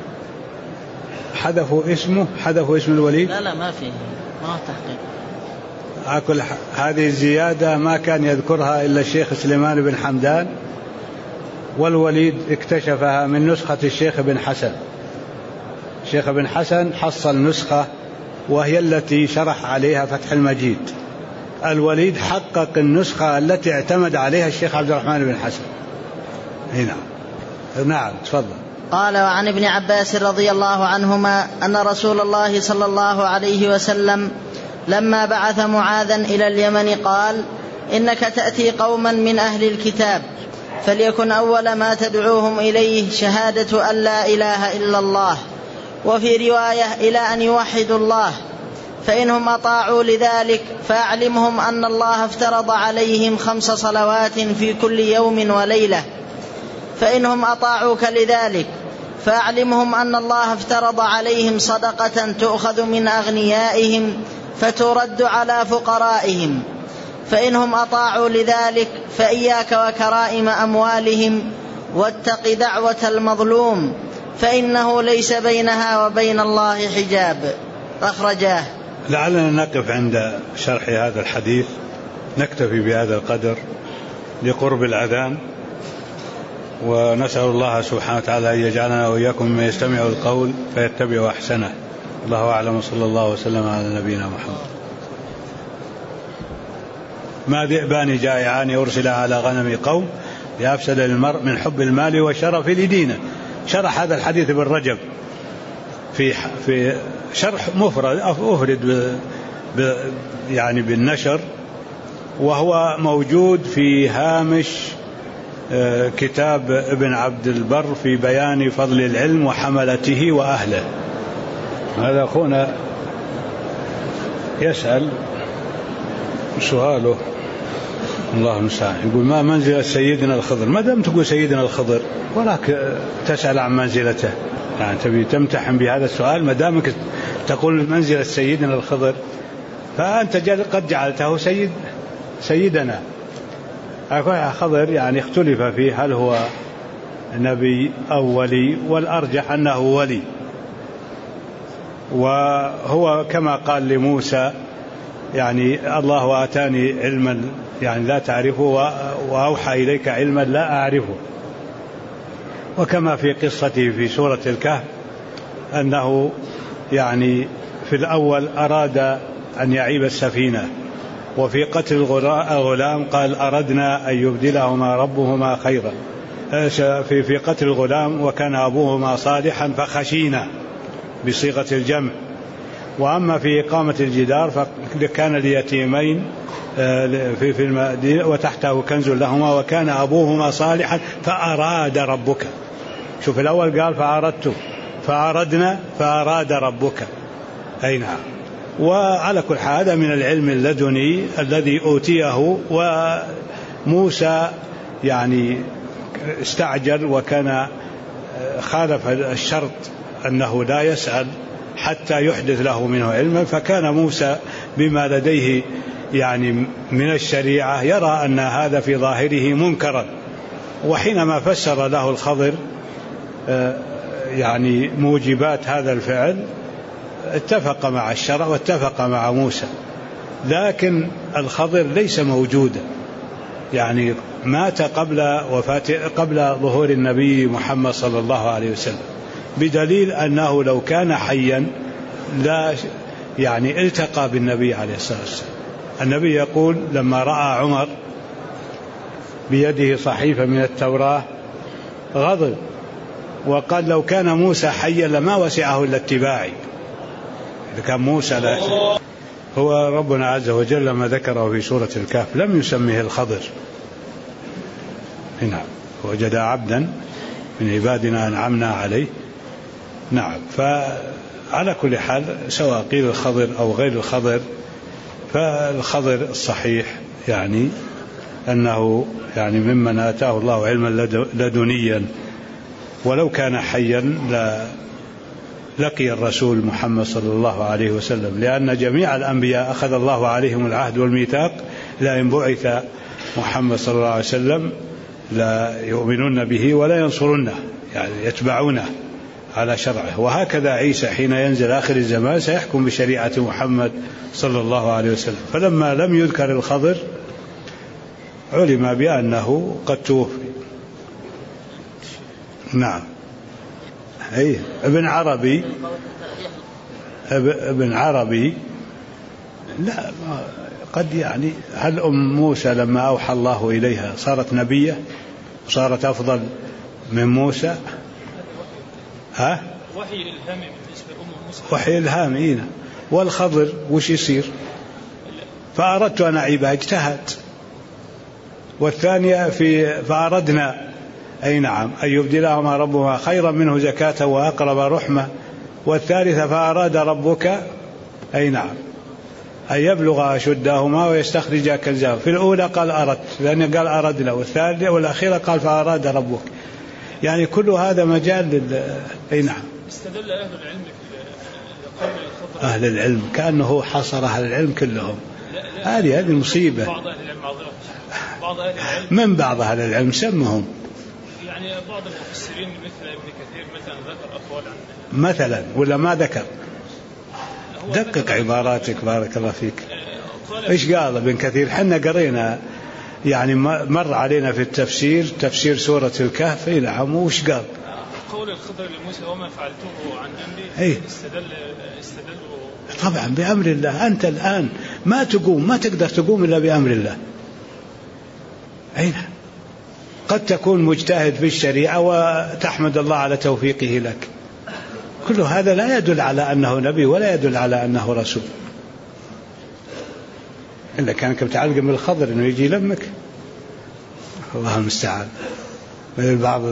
حذفوا اسم الوليد؟ لا ما فيه، ما هو تحقيق. أكل هذه الزيادة ما كان يذكرها إلا الشيخ سليمان بن حمدان، والوليد اكتشفها من نسخة الشيخ بن حسن. الشيخ بن حسن حصل نسخة وهي التي شرح عليها فتح المجيد. الوليد حقق النسخة التي اعتمد عليها الشيخ عبد الرحمن بن حسن. هنا نعم تفضل. قال: وعن ابن عباس رضي الله عنهما أن رسول الله صلى الله عليه وسلم لما بعث معاذا إلى اليمن قال: إنك تأتي قوما من أهل الكتاب، فليكن أول ما تدعوهم إليه شهادة أن لا إله إلا الله، وفي رواية إلى أن يوحدوا الله، فإنهم أطاعوا لذلك فأعلمهم أن الله افترض عليهم 5 صلوات في كل يوم وليلة، فإنهم أطاعوك لذلك فأعلمهم أن الله افترض عليهم صدقة تؤخذ من أغنيائهم فترد على فقرائهم، فإنهم أطاعوا لذلك فإياك وكرائم أموالهم، واتق دعوة المظلوم فإنه ليس بينها وبين الله حجاب. أخرجاه. لعلنا نقف عند شرح هذا الحديث، نكتفي بهذا القدر لقرب الأذان، ونسأل الله سبحانه وتعالى أن يجعلنا وإياكم ممن يستمع القول فيتبع أحسنه. الله أعلم، وصلى الله وسلم على نبينا محمد. ما ذئبان جائعان يرسل على غنم قوم لأفسد للمرء من حب المال وشرف لدينه. شرح هذا الحديث ابن رجب في شرح أفرد يعني بالنشر، وهو موجود في هامش كتاب ابن عبد البر في بيان فضل العلم وحملته وأهله. هذا أخونا يسأل سؤاله الله المستعان، يقول: ما منزلة سيدنا الخضر؟ ما دام تقول سيدنا الخضر وراك تسأل عن منزلته، يعني تبي تمتحن بهذا السؤال. ما دامك تقول منزلة سيدنا الخضر فأنت قد جعلته سيدنا. خضر يعني اختلف فيه هل هو نبي أو ولي، والأرجح أنه ولي، وهو كما قال لموسى يعني الله آتاني علما يعني لا تعرفه وأوحى إليك علما لا أعرفه. وكما في قصته في سورة الكهف أنه يعني في الأول أراد أن يعيب السفينة، وفي قتل الغلام قال: أردنا أن يبدلهما ربهما خيرا. في قتل الغلام وكان أبوهما صالحا فخشينا بصيغة الجمع. وأما في إقامة الجدار فكان ليتيمين في المدينة وتحته كنز لهما وكان أبوهما صالحا فأراد ربك. شوف الأول قال فأردت، فأردنا، فأراد ربك. أي نعم. وعلى كل حال هذا من العلم اللدني الذي أوتيه. وموسى يعني استعجل وكان خالف الشرط أنه لا يسأل حتى يحدث له منه علما، فكان موسى بما لديه يعني من الشريعة يرى أن هذا في ظاهره منكرا. وحينما فسر له الخضر يعني موجبات هذا الفعل اتفق مع الشرع واتفق مع موسى. لكن الخضر ليس موجودا، يعني مات قبل ظهور النبي محمد صلى الله عليه وسلم، بدليل أنه لو كان حيا لا يعني التقى بالنبي عليه الصلاة والسلام. النبي يقول لما رأى عمر بيده صحيفة من التوراة غضب وقال لو كان موسى حيا لما وسعه إلا اتباعي. إذا كان موسى لا. هو ربنا عز وجل لما ذكره في سورة الكهف لم يسميه الخضر. نعم. وجد عبدا من عبادنا أنعمنا عليه. نعم. فعلى كل حال سواء قيل الخضر أو غير الخضر، فالخضر الصحيح يعني أنه يعني ممن آتاه الله علما لدنيا، ولو كان حيا لقي الرسول محمد صلى الله عليه وسلم، لأن جميع الأنبياء أخذ الله عليهم العهد والميثاق لئن بعث محمد صلى الله عليه وسلم لا يؤمنون به ولا ينصرونه، يعني يتبعونه على شرعه. وهكذا عيسى حين ينزل آخر الزمان سيحكم بشريعة محمد صلى الله عليه وسلم. فلما لم يذكر الخضر علم بأنه قد توفي. نعم. أي ابن عربي لا قد يعني هل أم موسى لما أوحى الله إليها صارت نبية وصارت أفضل من موسى؟ ها؟ وحي الهامي بالنسبة لأم موسى. وحي الهامي. والخضر وش يصير؟ فأردت أن أعيبها اجتهد. والثانية في فأردنا أي نعم أن يبدلهما ربهما خيرا منه زكاة وأقرب رحمة. والثالثة فأراد ربك أي نعم أن يبلغ أشدهما ويستخرج كنزهما. في الأولى قال أردت لأنه قال أردنا، والثالثة والأخيرة قال فأراد ربك. يعني كل هذا مجال أي نعم. استدل أهل العلم بقول الخضر. أهل العلم كأنه حصر أهل العلم كلهم. هذه المصيبة. بعض أهل العلم بعض أهل العلم من بعض أهل العلم سمهم يعني بعض المفسرين مثل ابن كثير مثلا ذكر أقوال عنه مثلا ولا ما ذكر. دقق عباراتك بارك الله فيك. إيش قال ابن كثير؟ حنا قرينا يعني مر علينا في التفسير تفسير سورة الكهف. نعم. وش قال؟ قول الخضر لموسى وما فعلته عن أمري. استدلوا طبعا بأمر الله. أنت الآن ما تقوم، ما تقدر تقوم إلا بأمر الله. أين قد تكون مجتهد في الشريعة وتحمد الله على توفيقه لك. كل هذا لا يدل على أنه نبي ولا يدل على أنه رسول. إلا كانك متعلق بالخضر إنه يجي لمك. الله المستعان. من بعض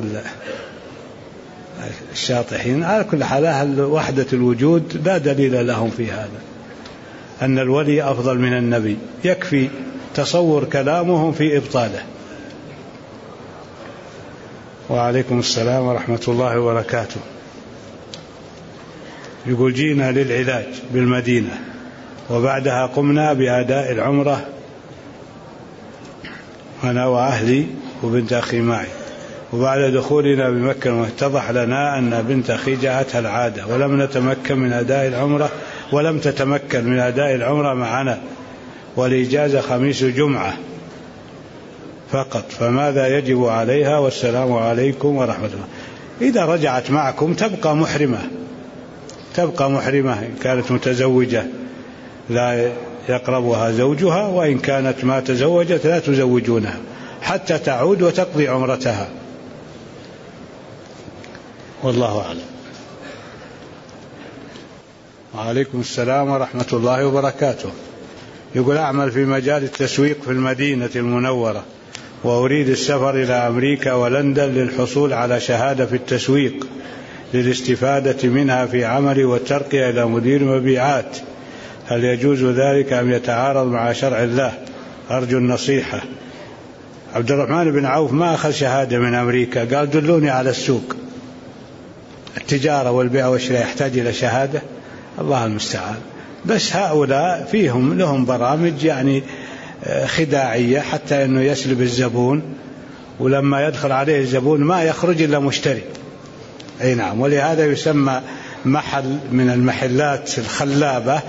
الشاطحين. على كل حال أهل وحدة الوجود لا دليل لهم في هذا أن الولي أفضل من النبي. يكفي تصور كلامهم في إبطاله. وعليكم السلام ورحمة الله وبركاته. يقول جينا للعلاج بالمدينة وبعدها قمنا بأداء العمرة أنا وأهلي وبنت أخي معي. وبعد دخولنا بمكة اتضح لنا أن بنت أخي جاءتها العادة ولم نتمكن من أداء العمرة ولم تتمكن من أداء العمرة معنا، والإجازة خميس جمعة فقط، فماذا يجب عليها؟ والسلام عليكم ورحمة الله. إذا رجعت معكم تبقى محرمة إن كانت متزوجة لا يقربها زوجها، وإن كانت ما تزوجت لا تزوجونها حتى تعود وتقضي عمرتها. والله أعلم. وعليكم السلام ورحمة الله وبركاته. يقول: أعمل في مجال التسويق في المدينة المنورة، وأريد السفر إلى أمريكا ولندن للحصول على شهادة في التسويق للاستفادة منها في عملي والترقية إلى مدير مبيعات. هل يجوز ذلك أم يتعارض مع شرع الله؟ أرجو النصيحة. عبد الرحمن بن عوف ما أخذ شهادة من أمريكا، قال: دلوني على السوق. التجارة والبيع والشراء يحتاج إلى شهادة؟ الله المستعان. بس هؤلاء فيهم لهم برامج يعني خداعية حتى أنه يسلب الزبون، ولما يدخل عليه الزبون ما يخرج إلا مشتري. أي نعم. ولهذا يسمى محل من المحلات الخلابة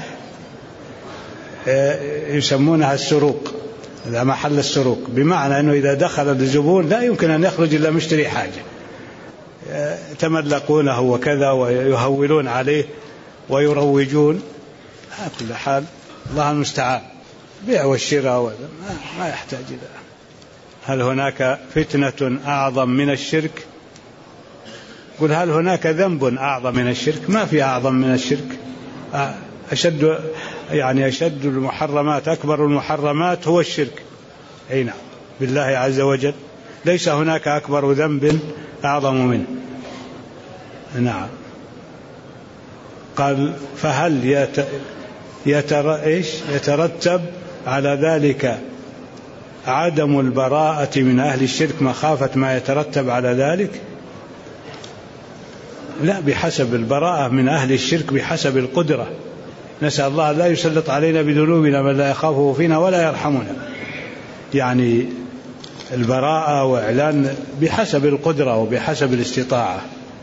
يسمونها السروق، هذا محل السروق، بمعنى أنه إذا دخل الزبون لا يمكن أن يخرج إلا مشتري حاجة، يتملقونه وكذا ويهولون عليه ويروجون. على كل حال الله المستعان. بيع والشراء ما يحتاج إلى. هل هناك فتنة أعظم من الشرك؟ قل: هل هناك ذنب أعظم من الشرك؟ ما في أعظم من الشرك. أشد المحرمات، أكبر المحرمات هو الشرك. أي نعم، بالله عز وجل ليس هناك أكبر ذنب أعظم منه. نعم. قال: فهل يترتب على ذلك عدم البراءة من أهل الشرك مخافة ما يترتب على ذلك؟ لا، بحسب البراءة من أهل الشرك بحسب القدرة. نسأل الله لا يسلط علينا بذنوبنا من لا يخافه فينا ولا يرحمنا. يعني البراءة وإعلان بحسب القدرة وبحسب الاستطاعة.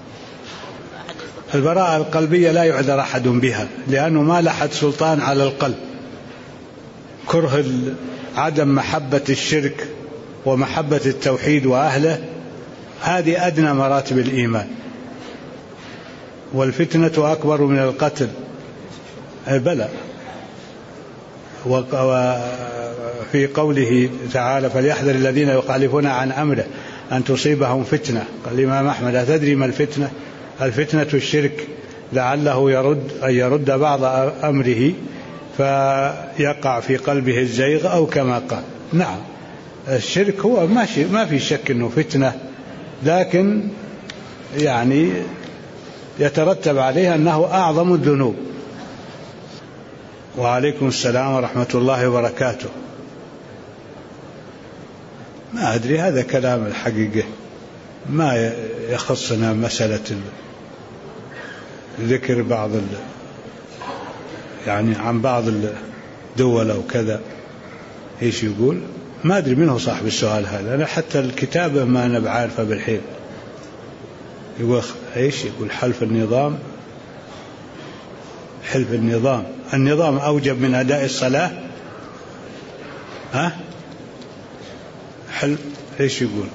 البراءة القلبية لا يعذر أحد بها، لأنه ما لحد سلطان على القلب. كره عدم محبة الشرك ومحبة التوحيد وأهله، هذه أدنى مراتب الإيمان. والفتنة أكبر من القتل. بلى. وفي قوله تعالى: فليحذر الذين يخالفون عن أمره أن تصيبهم فتنة. قال الإمام أحمد: أتدري ما الفتنة؟ الفتنة الشرك، لعله يرد بعض أمره فيقع في قلبه الزيغ أو كما قال. نعم، الشرك هو ما في شك أنه فتنة، لكن يعني يترتب عليها أنه أعظم الذنوب. وعليكم السلام ورحمة الله وبركاته. ما أدري، هذا كلام الحقيقة ما يخصنا مسألة ذكر بعض يعني عن بعض الدول أو كذا. إيش يقول؟ ما أدري منه صاحب السؤال هذا، أنا حتى الكتابة ما أنا بعارفة بالحين. يقول إيش؟ يقول: حلف النظام. حلف النظام أوجب من أداء الصلاة. حلف إيش يقول؟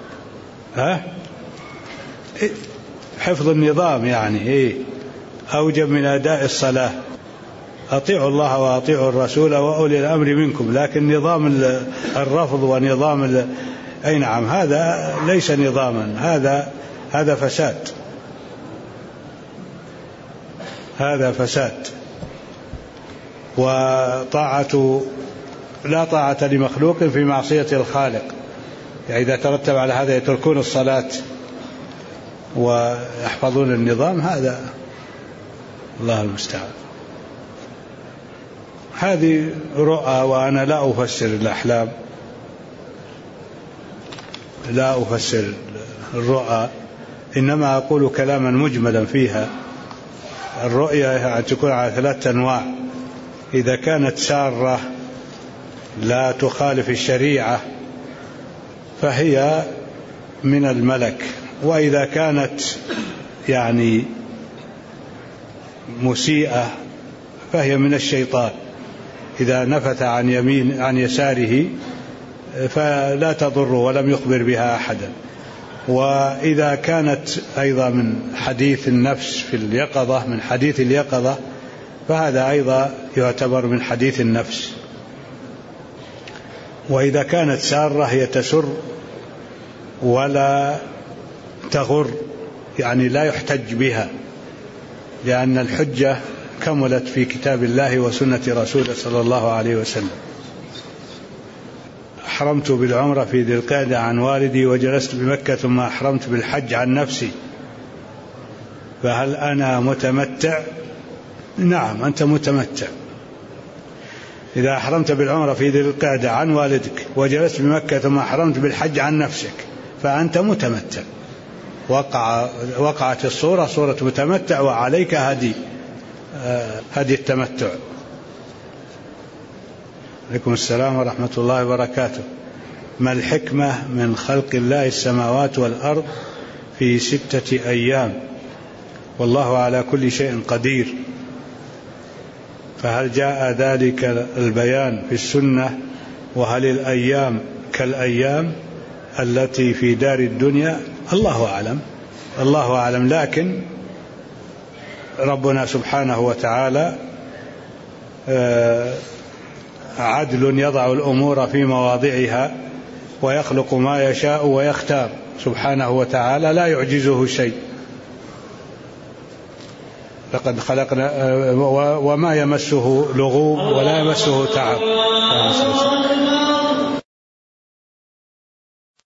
حفظ النظام يعني أوجب من أداء الصلاة. أطيعوا الله وأطيعوا الرسول وأولي الأمر منكم. لكن نظام الرفض ونظام أي نعم، هذا ليس نظاما، هذا فساد. هذا فساد. لا طاعة لمخلوق في معصية الخالق. يعني إذا ترتب على هذا يتركون الصلاة ويحفظون النظام، هذا الله المستعان. هذه رؤى، وأنا لا أفسر الأحلام، لا أفسر الرؤى، إنما أقول كلاما مجملا فيها. الرؤيا تكون على 3 أنواع: إذا كانت سارة لا تخالف الشريعة فهي من الملك، وإذا كانت يعني مسيئة فهي من الشيطان. إذا نفث عن يساره فلا تضر ولم يخبر بها أحدا. وإذا كانت أيضا من حديث النفس في اليقظة، من حديث اليقظة، فهذا أيضا يعتبر من حديث النفس. وإذا كانت سارة هي تسر ولا تغر يعني لا يحتج بها، لأن الحجة كملت في كتاب الله وسنة رسوله صلى الله عليه وسلم. أحرمت بالعمرة في ذي القعدة عن والدي وجلست بمكة ثم أحرمت بالحج عن نفسي، فهل أنا متمتع؟ نعم أنت متمتع. إذا أحرمت بالعمرة في ذي القعدة عن والدك وجلست بمكة ثم أحرمت بالحج عن نفسك فأنت متمتع، وقعت الصورة صورة متمتع وعليك هدي التمتع. عليكم السلام ورحمة الله وبركاته. ما الحكمة من خلق الله السماوات والأرض في 6 أيام والله على كل شيء قدير؟ فهل جاء ذلك البيان في السنة؟ وهل الأيام كالأيام التي في دار الدنيا؟ الله أعلم، لكن ربنا سبحانه وتعالى عدل يضع الأمور في مواضعها ويخلق ما يشاء ويختار سبحانه وتعالى، لا يعجزه شيء. لقد خلقنا وما يمسه لغوب ولا يمسه تعب.